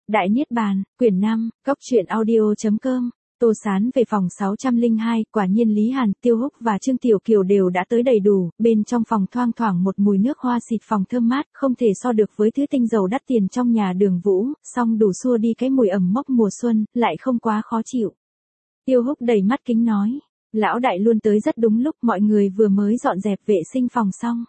Đại Niết Bàn, quyển 5, Cốc truyện audio.com. Tô Sán về phòng 602, quả nhiên Lý Hàn, Tiêu Húc và Trương Tiểu Kiều đều đã tới đầy đủ, bên trong phòng thoang thoảng một mùi nước hoa xịt phòng thơm mát, không thể so được với thứ tinh dầu đắt tiền trong nhà Đường Vũ, song đủ xua đi cái mùi ẩm mốc mùa xuân, lại không quá khó chịu. Tiêu Húc đầy mắt kính nói, lão đại luôn tới rất đúng lúc, mọi người vừa mới dọn dẹp vệ sinh phòng xong.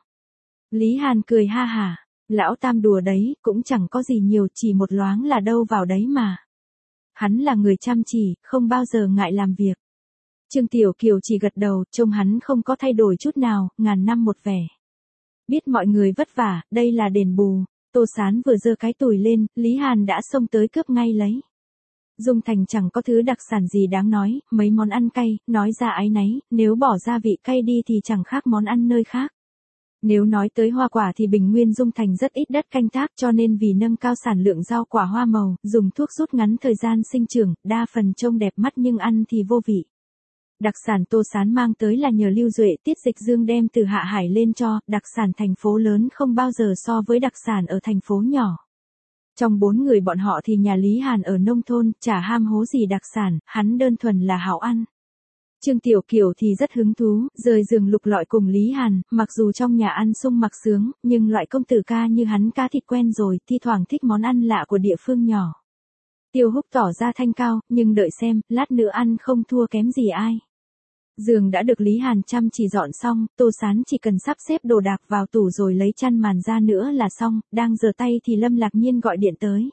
Lý Hàn cười ha hả, lão Tam đùa đấy, cũng chẳng có gì nhiều, chỉ một loáng là đâu vào đấy mà. Hắn là người chăm chỉ, không bao giờ ngại làm việc. Trương Tiểu Kiều chỉ gật đầu, trông hắn không có thay đổi chút nào, ngàn năm một vẻ. Biết mọi người vất vả, đây là đền bù. Tô Sán vừa giơ cái tủi lên, Lý Hàn đã xông tới cướp ngay lấy. Dung Thành chẳng có thứ đặc sản gì đáng nói, mấy món ăn cay, nói ra áy náy, nếu bỏ gia vị cay đi thì chẳng khác món ăn nơi khác. Nếu nói tới hoa quả thì bình nguyên Dung Thành rất ít đất canh tác, cho nên vì nâng cao sản lượng rau quả hoa màu, dùng thuốc rút ngắn thời gian sinh trưởng, đa phần trông đẹp mắt nhưng ăn thì vô vị. Đặc sản Tô Sán mang tới là nhờ Lưu Duệ Tiết Dịch Dương đem từ Hạ Hải lên cho, đặc sản thành phố lớn không bao giờ so với đặc sản ở thành phố nhỏ. Trong 4 người bọn họ thì nhà Lý Hàn ở nông thôn, chả ham hố gì đặc sản, hắn đơn thuần là hảo ăn. Trương Tiểu Kiều thì rất hứng thú, rời giường lục lọi cùng Lý Hàn, mặc dù trong nhà ăn sung mặc sướng, nhưng loại công tử ca như hắn cá thịt quen rồi, thi thoảng thích món ăn lạ của địa phương nhỏ. Tiêu Húc tỏ ra thanh cao, nhưng đợi xem, lát nữa ăn không thua kém gì ai. Giường đã được Lý Hàn chăm chỉ dọn xong, Tô Sán chỉ cần sắp xếp đồ đạc vào tủ rồi lấy chăn màn ra nữa là xong, đang giở tay thì Lâm Lạc Nhiên gọi điện tới.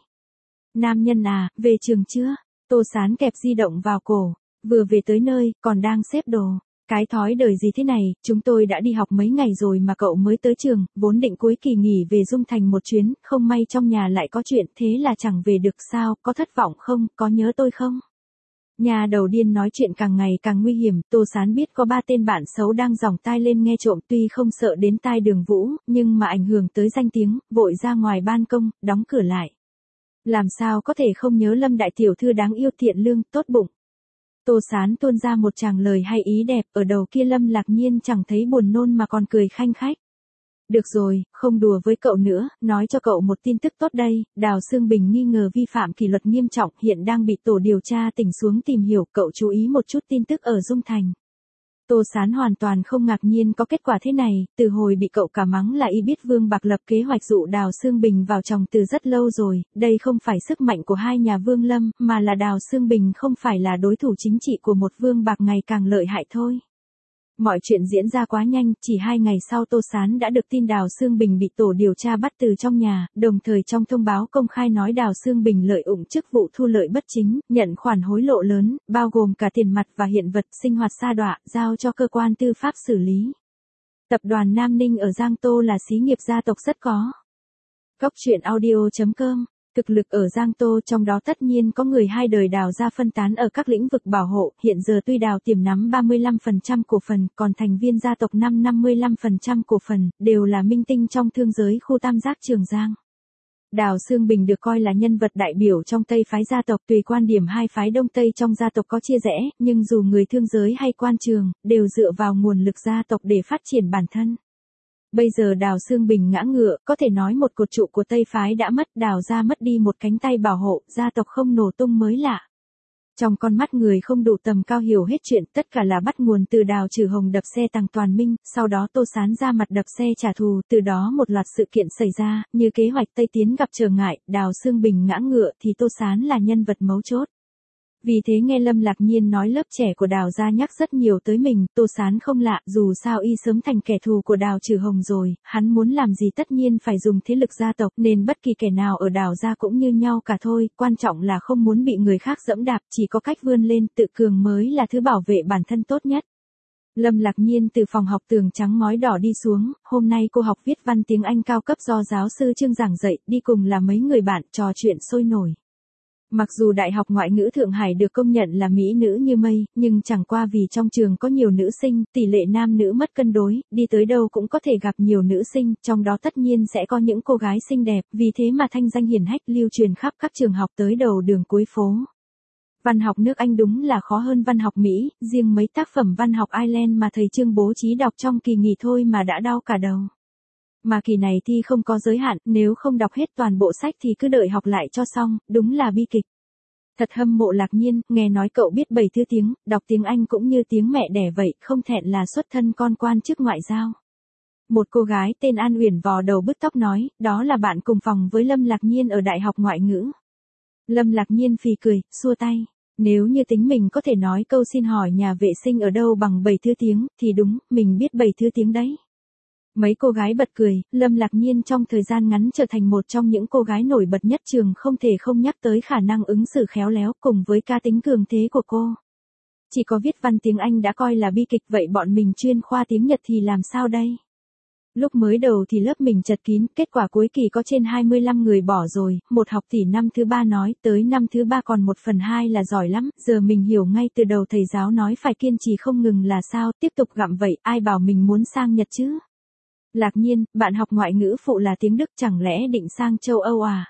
Nam nhân à, về trường chưa? Tô Sán kẹp di động vào cổ. Vừa về tới nơi, còn đang xếp đồ. Cái thói đời gì thế này, chúng tôi đã đi học mấy ngày rồi mà cậu mới tới trường, vốn định cuối kỳ nghỉ về Dung Thành một chuyến, không may trong nhà lại có chuyện, thế là chẳng về được sao, có thất vọng không, có nhớ tôi không? Nhà đầu điên nói chuyện càng ngày càng nguy hiểm, Tô Sán biết có 3 tên bạn xấu đang giòng tai lên nghe trộm, tuy không sợ đến tai Đường Vũ, nhưng mà ảnh hưởng tới danh tiếng, vội ra ngoài ban công, đóng cửa lại. Làm sao có thể không nhớ Lâm đại tiểu thư đáng yêu thiện lương, tốt bụng. Tô Sán tuôn ra một tràng lời hay ý đẹp, ở đầu kia Lâm Lạc Nhiên chẳng thấy buồn nôn mà còn cười khanh khách. Được rồi, không đùa với cậu nữa, nói cho cậu một tin tức tốt đây, Đào Sương Bình nghi ngờ vi phạm kỷ luật nghiêm trọng, hiện đang bị tổ điều tra tỉnh xuống tìm hiểu, cậu chú ý một chút tin tức ở Dung Thành. Tô Sán hoàn toàn không ngạc nhiên có kết quả thế này, từ hồi bị cậu cả mắng là y biết Vương Bạc lập kế hoạch dụ Đào Sương Bình vào chồng từ rất lâu rồi, đây không phải sức mạnh của hai nhà Vương Lâm, mà là Đào Sương Bình không phải là đối thủ chính trị của một Vương Bạc ngày càng lợi hại thôi. Mọi chuyện diễn ra quá nhanh, chỉ 2 ngày sau Tô Sán đã được tin Đào Sương Bình bị tổ điều tra bắt từ trong nhà, đồng thời trong thông báo công khai nói Đào Sương Bình lợi dụng chức vụ thu lợi bất chính, nhận khoản hối lộ lớn, bao gồm cả tiền mặt và hiện vật, sinh hoạt sa đọa, giao cho cơ quan tư pháp xử lý. Tập đoàn Nam Ninh ở Giang Tô là xí nghiệp gia tộc rất có. Cốc truyện audio.com. Thực lực ở Giang Tô, trong đó tất nhiên có người hai đời Đào ra phân tán ở các lĩnh vực bảo hộ, hiện giờ tuy Đào Tiềm nắm 35% cổ phần, còn thành viên gia tộc 55% cổ phần, đều là minh tinh trong thương giới khu tam giác Trường Giang. Đào Sương Bình được coi là nhân vật đại biểu trong Tây phái gia tộc, tùy quan điểm hai phái Đông Tây trong gia tộc có chia rẽ, nhưng dù người thương giới hay quan trường, đều dựa vào nguồn lực gia tộc để phát triển bản thân. Bây giờ Đào Sương Bình ngã ngựa, có thể nói một cột trụ của Tây phái đã mất, Đào ra mất đi một cánh tay bảo hộ, gia tộc không nổ tung mới lạ. Trong con mắt người không đủ tầm cao hiểu hết chuyện, tất cả là bắt nguồn từ Đào Trừ Hồng đập xe Tằng Toàn Minh, sau đó Tô Sán ra mặt đập xe trả thù, từ đó một loạt sự kiện xảy ra, như kế hoạch Tây Tiến gặp trở ngại, Đào Sương Bình ngã ngựa thì Tô Sán là nhân vật mấu chốt. Vì thế nghe Lâm Lạc Nhiên nói lớp trẻ của Đào gia nhắc rất nhiều tới mình, Tô Sán không lạ, dù sao y sớm thành kẻ thù của Đào Trừ Hồng rồi, hắn muốn làm gì tất nhiên phải dùng thế lực gia tộc, nên bất kỳ kẻ nào ở Đào gia cũng như nhau cả thôi, quan trọng là không muốn bị người khác dẫm đạp, chỉ có cách vươn lên, tự cường mới là thứ bảo vệ bản thân tốt nhất. Lâm Lạc Nhiên từ phòng học tường trắng ngói đỏ đi xuống, hôm nay cô học viết văn tiếng Anh cao cấp do giáo sư Trương giảng dạy, đi cùng là mấy người bạn, trò chuyện sôi nổi. Mặc dù Đại học Ngoại ngữ Thượng Hải được công nhận là mỹ nữ như mây, nhưng chẳng qua vì trong trường có nhiều nữ sinh, tỷ lệ nam nữ mất cân đối, đi tới đâu cũng có thể gặp nhiều nữ sinh, trong đó tất nhiên sẽ có những cô gái xinh đẹp, vì thế mà thanh danh hiển hách lưu truyền khắp các trường học tới đầu đường cuối phố. Văn học nước Anh đúng là khó hơn văn học Mỹ, riêng mấy tác phẩm văn học Ireland mà thầy Trương bố trí đọc trong kỳ nghỉ thôi mà đã đau cả đầu. Mà kỳ này thi không có giới hạn, nếu không đọc hết toàn bộ sách thì cứ đợi học lại cho xong, đúng là bi kịch. Thật hâm mộ Lạc Nhiên, nghe nói cậu biết 7 thứ tiếng, đọc tiếng Anh cũng như tiếng mẹ đẻ vậy, không thẹn là xuất thân con quan chức ngoại giao. Một cô gái tên An Uyển vò đầu bứt tóc nói, đó là bạn cùng phòng với Lâm Lạc Nhiên ở Đại học Ngoại ngữ. Lâm Lạc Nhiên phì cười, xua tay. Nếu như tính mình có thể nói câu xin hỏi nhà vệ sinh ở đâu bằng 7 thứ tiếng, thì đúng, mình biết 7 thứ tiếng đấy. Mấy cô gái bật cười, Lâm Lạc Nhiên trong thời gian ngắn trở thành một trong những cô gái nổi bật nhất trường, không thể không nhắc tới khả năng ứng xử khéo léo cùng với cá tính cường thế của cô. Chỉ có viết văn tiếng Anh đã coi là bi kịch, vậy bọn mình chuyên khoa tiếng Nhật thì làm sao đây? Lúc mới đầu thì lớp mình chật kín, kết quả cuối kỳ có trên 25 người bỏ rồi, một học tỷ năm thứ 3 nói, tới năm thứ 3 còn 1/2 là giỏi lắm, giờ mình hiểu ngay từ đầu thầy giáo nói phải kiên trì không ngừng là sao, tiếp tục gặm vậy, ai bảo mình muốn sang Nhật chứ? Lạc Nhiên, bạn học ngoại ngữ phụ là tiếng Đức, chẳng lẽ định sang châu Âu à?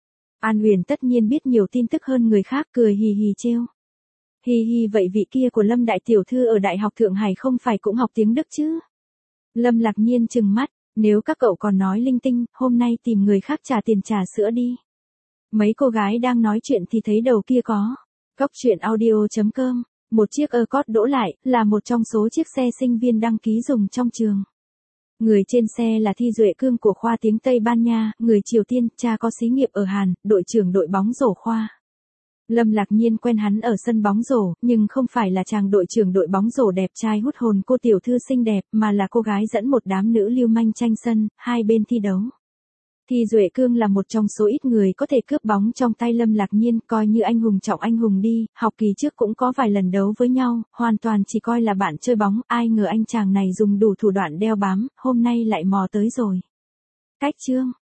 An Uyển tất nhiên biết nhiều tin tức hơn người khác, cười hì hì trêu. Hì hì, vậy vị kia của Lâm đại tiểu thư ở Đại học Thượng Hải không phải cũng học tiếng Đức chứ? Lâm Lạc Nhiên trừng mắt, nếu các cậu còn nói linh tinh, hôm nay tìm người khác trả tiền trà sữa đi. Mấy cô gái đang nói chuyện thì thấy đầu kia có. Cóc truyện audio.com, một chiếc AirPods đỗ lại, là một trong số chiếc xe sinh viên đăng ký dùng trong trường. Người trên xe là Thi Duệ Cương của khoa tiếng Tây Ban Nha, người Triều Tiên, cha có xí nghiệp ở Hàn, đội trưởng đội bóng rổ khoa. Lâm Lạc Nhiên quen hắn ở sân bóng rổ, nhưng không phải là chàng đội trưởng đội bóng rổ đẹp trai hút hồn cô tiểu thư xinh đẹp, mà là cô gái dẫn một đám nữ lưu manh tranh sân, hai bên thi đấu. Thi Duệ Cương là một trong số ít người có thể cướp bóng trong tay Lâm Lạc Nhiên, coi như anh hùng trọng anh hùng đi, học kỳ trước cũng có vài lần đấu với nhau, hoàn toàn chỉ coi là bạn chơi bóng, ai ngờ anh chàng này dùng đủ thủ đoạn đeo bám, hôm nay lại mò tới rồi. Cách chương